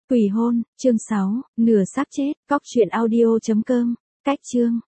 Quỷ hôn, chương 6, nửa xác chết, cóc truyện audio.com, cách chương.